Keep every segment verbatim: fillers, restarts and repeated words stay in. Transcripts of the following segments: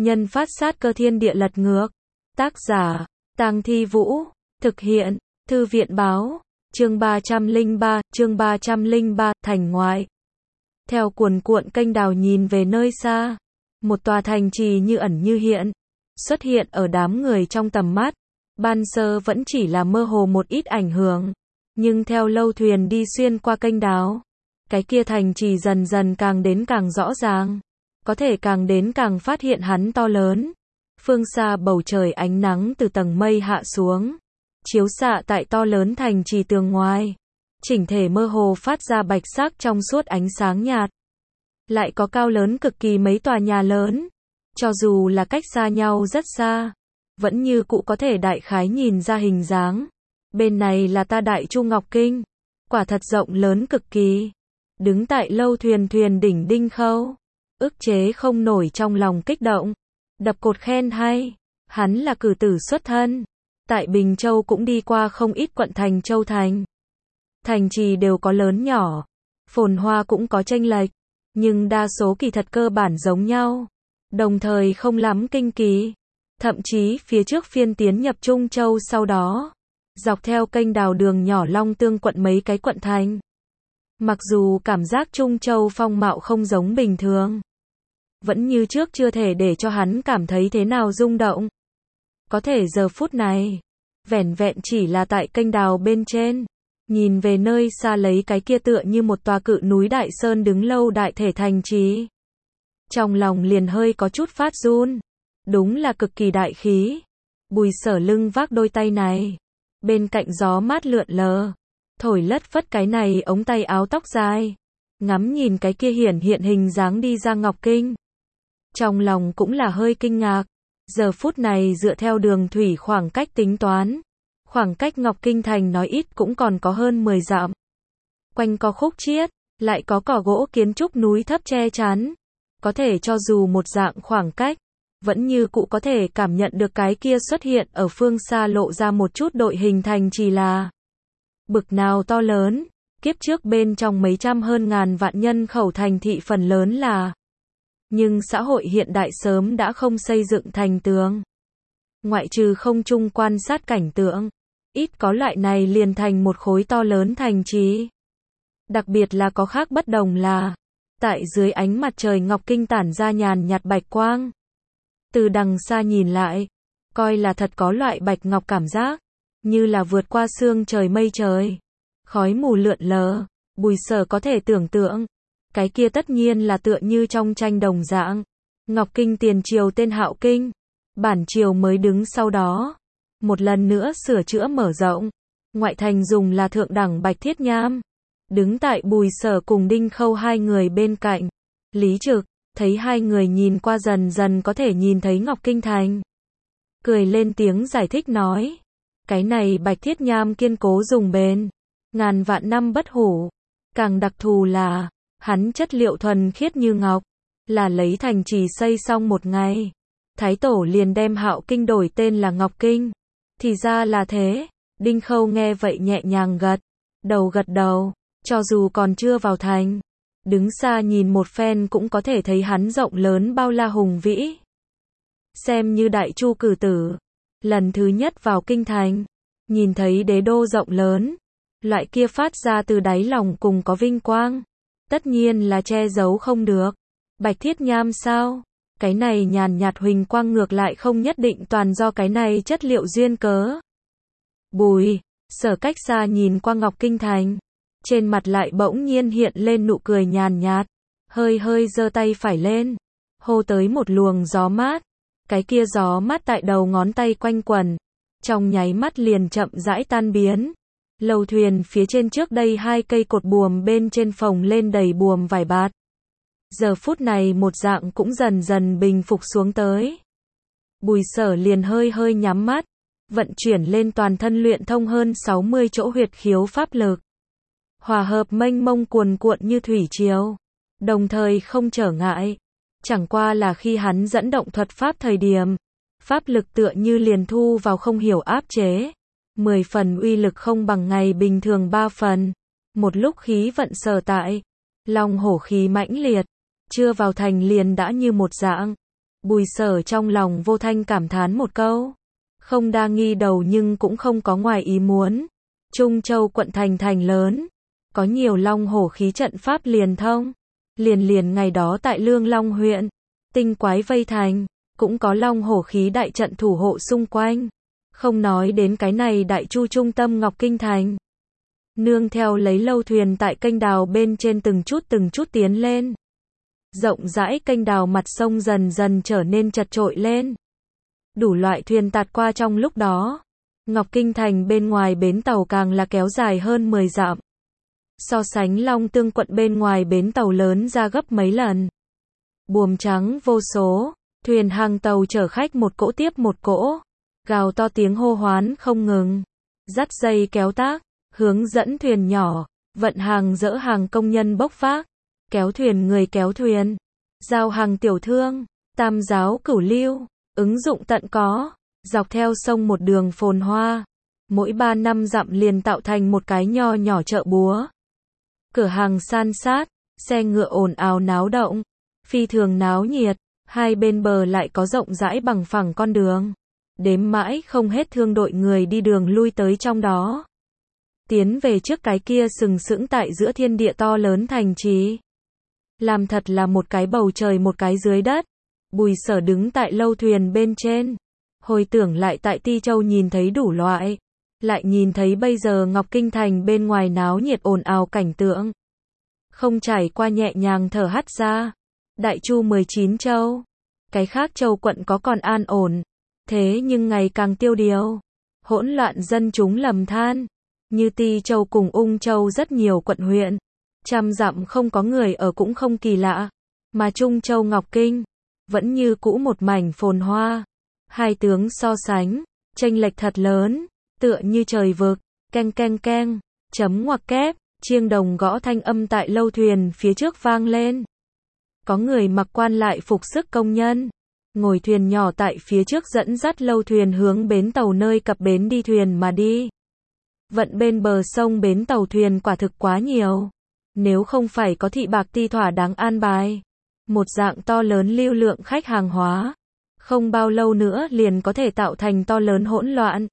Nhân phát sát cơ thiên địa lật ngược. Tác giả, Tang Thi Vũ. Thực hiện, Thư viện báo. Chương ba trăm lẻ ba, chương ba trăm lẻ ba, thành ngoại. Theo cuồn cuộn kênh đào nhìn về nơi xa, một tòa thành trì như ẩn như hiện, xuất hiện ở đám người trong tầm mắt. Ban sơ vẫn chỉ là mơ hồ một ít ảnh hưởng, nhưng theo lâu thuyền đi xuyên qua kênh đào, cái kia thành trì dần dần càng đến càng rõ ràng, có thể càng đến càng phát hiện hắn to lớn. Phương xa bầu trời ánh nắng từ tầng mây hạ xuống, chiếu xạ tại to lớn thành trì tường ngoài, chỉnh thể mơ hồ phát ra bạch sắc trong suốt ánh sáng nhạt. Lại có cao lớn cực kỳ mấy tòa nhà lớn, cho dù là cách xa nhau rất xa, vẫn như cũ có thể đại khái nhìn ra hình dáng. Bên này là ta Đại Chu Ngọc Kinh, quả thật rộng lớn cực kỳ. Đứng tại lâu thuyền thuyền đỉnh Đinh Khâu, ức chế không nổi trong lòng kích động, đập cột khen hay. Hắn là cử tử xuất thân, tại Bình Châu cũng đi qua không ít quận thành châu thành. Thành trì đều có lớn nhỏ, phồn hoa cũng có chênh lệch, nhưng đa số kỳ thật cơ bản giống nhau, đồng thời không lắm kinh kỳ. Thậm chí phía trước phiên tiến nhập Trung Châu sau đó, dọc theo kênh đào đường nhỏ long tương quận mấy cái quận thành. Mặc dù cảm giác Trung Châu phong mạo không giống bình thường, vẫn như trước chưa thể để cho hắn cảm thấy thế nào rung động. Có thể giờ phút này, vẻn vẹn chỉ là tại kênh đào bên trên, nhìn về nơi xa lấy cái kia tựa như một tòa cự núi đại sơn đứng lâu đại thể thành trì, trong lòng liền hơi có chút phát run. Đúng là cực kỳ đại khí. Bùi Sở lưng vác đôi tay này, bên cạnh gió mát lượn lờ, thổi lất phất cái này ống tay áo tóc dài, ngắm nhìn cái kia hiển hiện hình dáng đi ra Ngọc Kinh. Trong lòng cũng là hơi kinh ngạc, giờ phút này dựa theo đường thủy khoảng cách tính toán, khoảng cách Ngọc Kinh thành nói ít cũng còn có hơn mười dặm. Quanh co khúc chiết, lại có cỏ gỗ kiến trúc núi thấp che chắn, có thể cho dù một dạng khoảng cách, vẫn như cũ có thể cảm nhận được cái kia xuất hiện ở phương xa lộ ra một chút đội hình thành chỉ là bực nào to lớn. Kiếp trước bên trong mấy trăm hơn ngàn vạn nhân khẩu thành thị phần lớn là, nhưng xã hội hiện đại sớm đã không xây dựng thành tường. Ngoại trừ không trung quan sát cảnh tượng, ít có loại này liền thành một khối to lớn thành trì. Đặc biệt là có khác bất đồng là, tại dưới ánh mặt trời Ngọc Kinh tản ra nhàn nhạt bạch quang. Từ đằng xa nhìn lại, coi là thật có loại bạch ngọc cảm giác, như là vượt qua sương trời mây trời, khói mù lượn lờ. Bùi Sở có thể tưởng tượng, cái kia tất nhiên là tựa như trong tranh đồng dạng. Ngọc Kinh tiền triều tên Hạo Kinh, bản triều mới đứng sau đó, một lần nữa sửa chữa mở rộng, ngoại thành dùng là thượng đẳng bạch thiết nham. Đứng tại Bùi Sở cùng Đinh Khâu hai người bên cạnh, Lý Trực thấy hai người nhìn qua dần dần có thể nhìn thấy Ngọc Kinh thành, cười lên tiếng giải thích nói, cái này bạch thiết nham kiên cố dùng bền, ngàn vạn năm bất hủ, càng đặc thù là, hắn chất liệu thuần khiết như ngọc, là lấy thành trì xây xong một ngày, Thái Tổ liền đem Hạo Kinh đổi tên là Ngọc Kinh. Thì ra là thế. Đinh Khâu nghe vậy nhẹ nhàng gật đầu gật đầu, cho dù còn chưa vào thành, đứng xa nhìn một phen cũng có thể thấy hắn rộng lớn bao la hùng vĩ. Xem như Đại Chu cử tử, lần thứ nhất vào kinh thành, nhìn thấy đế đô rộng lớn, loại kia phát ra từ đáy lòng cùng có vinh quang, tất nhiên là che giấu không được. Bạch thiết nham sao? Cái này nhàn nhạt huỳnh quang ngược lại không nhất định toàn do cái này chất liệu duyên cớ. Bùi Sở cách xa nhìn qua Ngọc Kinh thành, trên mặt lại bỗng nhiên hiện lên nụ cười nhàn nhạt, hơi hơi giơ tay phải lên, hô tới một luồng gió mát. Cái kia gió mát tại đầu ngón tay quanh quẩn, trong nháy mắt liền chậm rãi tan biến. Lầu thuyền phía trên trước đây hai cây cột buồm bên trên phồng lên đầy buồm vải bạt, giờ phút này một dạng cũng dần dần bình phục xuống tới. Bùi Sở liền hơi hơi nhắm mắt, vận chuyển lên toàn thân luyện thông hơn sáu mươi chỗ huyệt khiếu pháp lực, hòa hợp mênh mông cuồn cuộn như thủy triều, đồng thời không trở ngại. Chẳng qua là khi hắn dẫn động thuật pháp thời điểm, pháp lực tựa như liền thu vào không hiểu áp chế, mười phần uy lực không bằng ngày bình thường ba phần. Một lúc khí vận sở tại, long hổ khí mãnh liệt, chưa vào thành liền đã như một dạng. Bùi Sở trong lòng vô thanh cảm thán một câu. Không đa nghi đầu nhưng cũng không có ngoài ý muốn. Trung Châu quận thành thành lớn. Có nhiều long hổ khí trận pháp liền thông. Liền liền ngày đó tại Lương Long huyện. Tinh quái vây thành. Cũng có long hổ khí đại trận thủ hộ xung quanh. Không nói đến cái này đại chu trung tâm Ngọc Kinh Thành. Nương theo lấy lâu thuyền tại kênh đào bên trên từng chút từng chút tiến lên. Rộng rãi kênh đào mặt sông dần dần trở nên chật trội lên. Đủ loại thuyền tạt qua trong lúc đó. Ngọc Kinh Thành bên ngoài bến tàu càng là kéo dài hơn mười dặm. So sánh Long Tương quận bên ngoài bến tàu lớn ra gấp mấy lần. Buồm trắng vô số, thuyền hàng tàu chở khách một cỗ tiếp một cỗ. Gào to tiếng hô hoán không ngừng. Dắt dây kéo tác, hướng dẫn thuyền nhỏ, vận hàng dỡ hàng công nhân bốc vác. Kéo thuyền người kéo thuyền, giao hàng tiểu thương, tam giáo cửu lưu, ứng dụng tận có, dọc theo sông một đường phồn hoa, mỗi ba năm dặm liền tạo thành một cái nho nhỏ chợ búa. Cửa hàng san sát, xe ngựa ồn ào náo động, phi thường náo nhiệt, hai bên bờ lại có rộng rãi bằng phẳng con đường, đếm mãi không hết thương đội người đi đường lui tới trong đó. Tiến về trước cái kia sừng sững tại giữa thiên địa to lớn thành trì. Làm thật là một cái bầu trời một cái dưới đất. Bùi Sở đứng tại lâu thuyền bên trên. Hồi tưởng lại tại Ti Châu nhìn thấy đủ loại. Lại nhìn thấy bây giờ Ngọc Kinh Thành bên ngoài náo nhiệt ồn ào cảnh tượng. Không trải qua nhẹ nhàng thở hắt ra. Đại chu mười chín châu. Cái khác châu quận có còn an ổn. Thế nhưng ngày càng tiêu điều. Hỗn loạn dân chúng lầm than. Như Ti Châu cùng Ung Châu rất nhiều quận huyện. Trăm dặm không có người ở cũng không kỳ lạ. Mà Trung Châu Ngọc Kinh, vẫn như cũ một mảnh phồn hoa. Hai tướng so sánh, chênh lệch thật lớn, tựa như trời vực, keng keng keng, chấm ngoặc kép, chiêng đồng gõ thanh âm tại lâu thuyền phía trước vang lên. Có người mặc quan lại phục sức công nhân, ngồi thuyền nhỏ tại phía trước dẫn dắt lâu thuyền hướng bến tàu nơi cập bến đi thuyền mà đi. Vận bên bờ sông bến tàu thuyền quả thực quá nhiều. Nếu không phải có thị bạc ti thỏa đáng an bài, một dạng to lớn lưu lượng khách hàng hóa, không bao lâu nữa liền có thể tạo thành to lớn hỗn loạn.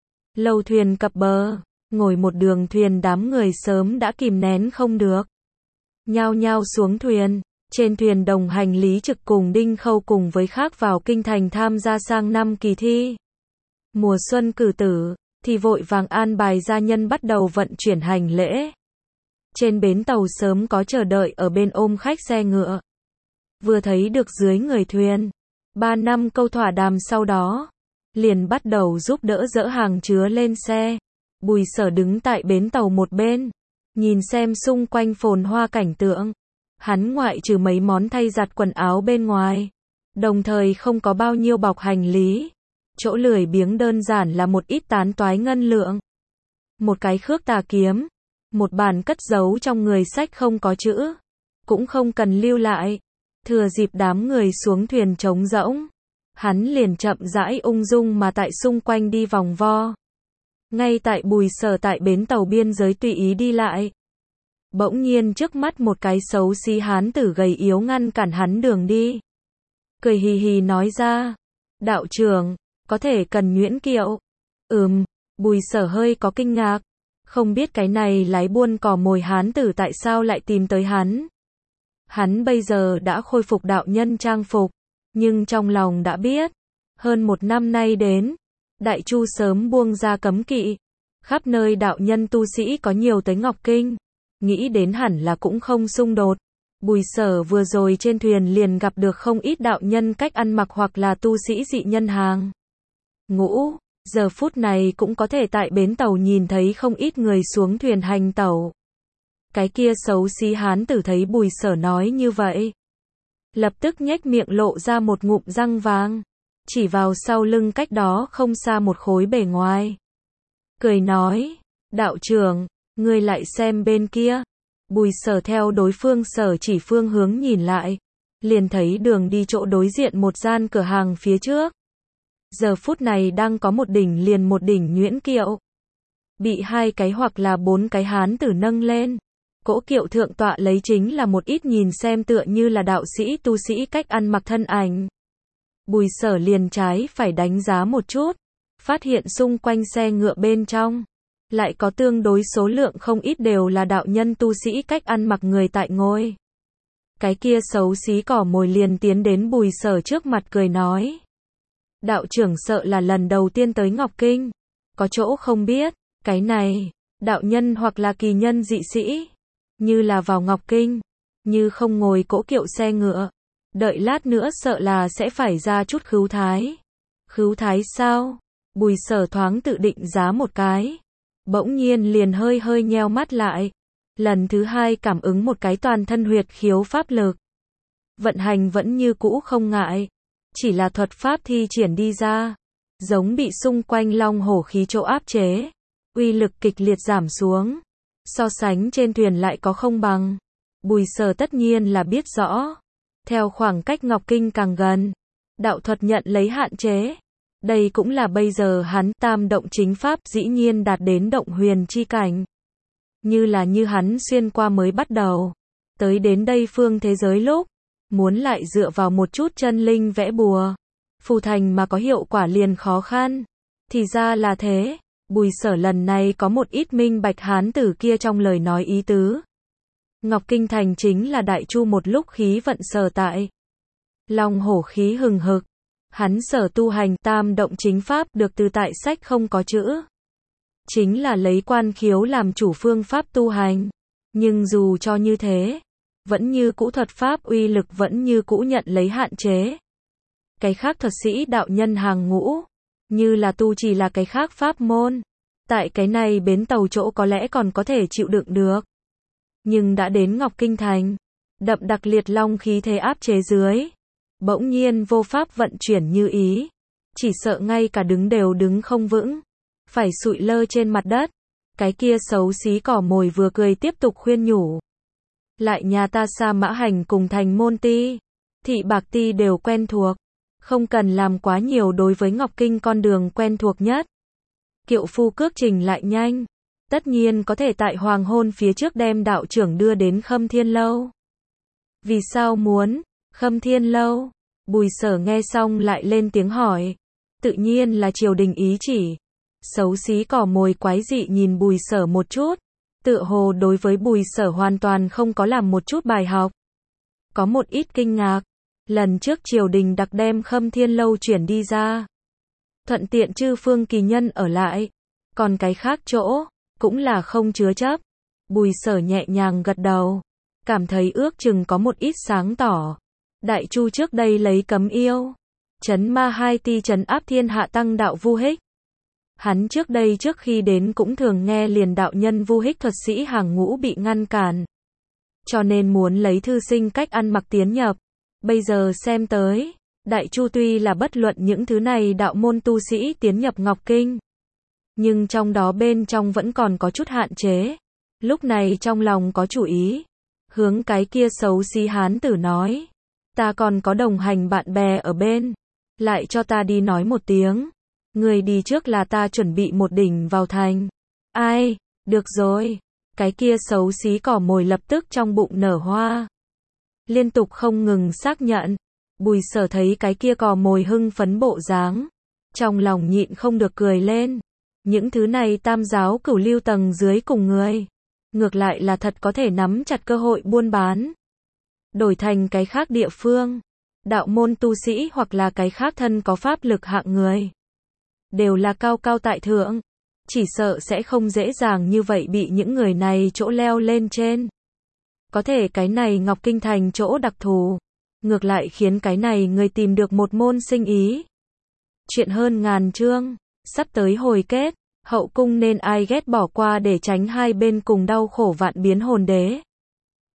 Lâu thuyền cập bờ, ngồi một đường thuyền đám người sớm đã kìm nén không được. Nhao nhao xuống thuyền, trên thuyền đồng hành Lý Trực cùng Đinh Khâu cùng với khác vào kinh thành tham gia sang năm kỳ thi. Mùa xuân cử tử, thì vội vàng an bài gia nhân bắt đầu vận chuyển hành lễ. Trên bến tàu sớm có chờ đợi ở bên ôm khách xe ngựa. Vừa thấy được dưới người thuyền, ba năm câu thỏa đàm sau đó, liền bắt đầu giúp đỡ dỡ hàng chứa lên xe. Bùi Sở đứng tại bến tàu một bên, nhìn xem xung quanh phồn hoa cảnh tượng. Hắn ngoại trừ mấy món thay giặt quần áo bên ngoài, đồng thời không có bao nhiêu bọc hành lý. Chỗ lười biếng đơn giản là một ít tán toái ngân lượng, một cái khước tà kiếm, một bàn cất giấu trong người sách không có chữ, cũng không cần lưu lại. Thừa dịp đám người xuống thuyền trống rỗng, hắn liền chậm rãi ung dung mà tại xung quanh đi vòng vo. Ngay tại Bùi Sở tại bến tàu biên giới tùy ý đi lại, bỗng nhiên trước mắt một cái xấu xí hán tử gầy yếu ngăn cản hắn đường đi. Cười hì hì nói ra, đạo trưởng, có thể cần nhuyễn kiệu. Ừm, Bùi Sở hơi có kinh ngạc. Không biết cái này lái buôn cò mồi hán tử tại sao lại tìm tới hắn. Hắn bây giờ đã khôi phục đạo nhân trang phục, nhưng trong lòng đã biết, hơn một năm nay đến, Đại Chu sớm buông ra cấm kỵ, khắp nơi đạo nhân tu sĩ có nhiều tới Ngọc Kinh, nghĩ đến hẳn là cũng không xung đột. Bùi Sở vừa rồi trên thuyền liền gặp được không ít đạo nhân cách ăn mặc hoặc là tu sĩ dị nhân hàng ngũ. Giờ phút này cũng có thể tại bến tàu nhìn thấy không ít người xuống thuyền hành tẩu. Cái kia xấu xí hán tử thấy Bùi Sở nói như vậy, lập tức nhếch miệng lộ ra một ngụm răng vàng, chỉ vào sau lưng cách đó không xa một khối bề ngoài. Cười nói, đạo trưởng, ngươi lại xem bên kia. Bùi Sở theo đối phương sở chỉ phương hướng nhìn lại, liền thấy đường đi chỗ đối diện một gian cửa hàng phía trước. Giờ phút này đang có một đỉnh liền một đỉnh nhuyễn kiệu, bị hai cái hoặc là bốn cái hán tử nâng lên. Cỗ kiệu thượng tọa lấy chính là một ít nhìn xem tựa như là đạo sĩ tu sĩ cách ăn mặc thân ảnh. Bùi Sở liền trái phải đánh giá một chút, phát hiện xung quanh xe ngựa bên trong, lại có tương đối số lượng không ít đều là đạo nhân tu sĩ cách ăn mặc người tại ngôi. Cái kia xấu xí cỏ mồi liền tiến đến Bùi Sở trước mặt cười nói. Đạo trưởng sợ là lần đầu tiên tới Ngọc Kinh, có chỗ không biết, cái này, đạo nhân hoặc là kỳ nhân dị sĩ, như là vào Ngọc Kinh, như không ngồi cỗ kiệu xe ngựa, đợi lát nữa sợ là sẽ phải ra chút khứu thái. Khứu thái sao? Bùi Sở thoáng tự định giá một cái, bỗng nhiên liền hơi hơi nheo mắt lại, lần thứ hai cảm ứng một cái toàn thân huyệt khiếu pháp lực. Vận hành vẫn như cũ không ngại, chỉ là thuật pháp thi triển đi ra, giống bị xung quanh long hổ khí chỗ áp chế, uy lực kịch liệt giảm xuống, so sánh trên thuyền lại có không bằng. Bùi Sở tất nhiên là biết rõ, theo khoảng cách Ngọc Kinh càng gần, đạo thuật nhận lấy hạn chế. Đây cũng là bây giờ hắn tam động chính pháp dĩ nhiên đạt đến động huyền chi cảnh. Như là như hắn xuyên qua mới bắt đầu, tới đến đây phương thế giới lúc, muốn lại dựa vào một chút chân linh vẽ bùa, phù thành mà có hiệu quả liền khó khăn. Thì ra là thế, Bùi Sở lần này có một ít minh bạch hán tử kia trong lời nói ý tứ. Ngọc Kinh thành chính là đại chu một lúc khí vận sở tại. Long hổ khí hừng hực, hắn sở tu hành tam động chính pháp được từ tại sách không có chữ. Chính là lấy quan khiếu làm chủ phương pháp tu hành. Nhưng dù cho như thế, vẫn như cũ thuật pháp uy lực vẫn như cũ nhận lấy hạn chế. Cái khác thuật sĩ đạo nhân hàng ngũ, như là tu chỉ là cái khác pháp môn. Tại cái này bến tàu chỗ có lẽ còn có thể chịu đựng được. Nhưng đã đến Ngọc Kinh thành, đậm đặc liệt long khí thế áp chế dưới, bỗng nhiên vô pháp vận chuyển như ý, chỉ sợ ngay cả đứng đều đứng không vững, phải sụi lơ trên mặt đất. Cái kia xấu xí cỏ mồi vừa cười tiếp tục khuyên nhủ. Lại nhà ta Sa Mã Hành cùng Thành Môn Ti, Thị Bạc Ti đều quen thuộc, không cần làm quá nhiều đối với Ngọc Kinh con đường quen thuộc nhất. Kiệu phu cước trình lại nhanh, tất nhiên có thể tại hoàng hôn phía trước đem đạo trưởng đưa đến Khâm Thiên Lâu. Vì sao muốn Khâm Thiên Lâu? Bùi Sở nghe xong lại lên tiếng hỏi. Tự nhiên là triều đình ý chỉ. Xấu xí cỏ mồi quái dị nhìn Bùi Sở một chút, tựa hồ đối với Bùi Sở hoàn toàn không có làm một chút bài học. Có một ít kinh ngạc, lần trước triều đình đặc đem Khâm Thiên Lâu chuyển đi ra, thuận tiện chư phương kỳ nhân ở lại, còn cái khác chỗ, cũng là không chứa chấp. Bùi Sở nhẹ nhàng gật đầu, cảm thấy ước chừng có một ít sáng tỏ. Đại Chu trước đây lấy cấm yêu, trấn ma hai ti trấn áp thiên hạ tăng đạo Vu Hích. Hắn trước đây trước khi đến cũng thường nghe liền đạo nhân Vu Hích thuật sĩ hàng ngũ bị ngăn cản, cho nên muốn lấy thư sinh cách ăn mặc tiến nhập. Bây giờ xem tới, Đại Chu tuy là bất luận những thứ này đạo môn tu sĩ tiến nhập Ngọc Kinh, nhưng trong đó bên trong vẫn còn có chút hạn chế. Lúc này trong lòng có chủ ý, hướng cái kia xấu xí hán tử nói, ta còn có đồng hành bạn bè ở bên, lại cho ta đi nói một tiếng, người đi trước là ta chuẩn bị một đỉnh vào thành. Ai, được rồi, cái kia xấu xí cỏ mồi lập tức trong bụng nở hoa, liên tục không ngừng xác nhận. Bùi Sở thấy cái kia cỏ mồi hưng phấn bộ dáng, trong lòng nhịn không được cười lên. Những thứ này tam giáo cửu lưu tầng dưới cùng người, ngược lại là thật có thể nắm chặt cơ hội buôn bán. Đổi thành cái khác địa phương, đạo môn tu sĩ hoặc là cái khác thân có pháp lực hạng người, đều là cao cao tại thượng, chỉ sợ sẽ không dễ dàng như vậy bị những người này chỗ leo lên trên. Có thể cái này Ngọc Kinh thành chỗ đặc thù, ngược lại khiến cái này người tìm được một môn sinh ý. Chuyện hơn ngàn chương, sắp tới hồi kết, hậu cung nên ai ghét bỏ qua để tránh hai bên cùng đau khổ vạn biến hồn đế.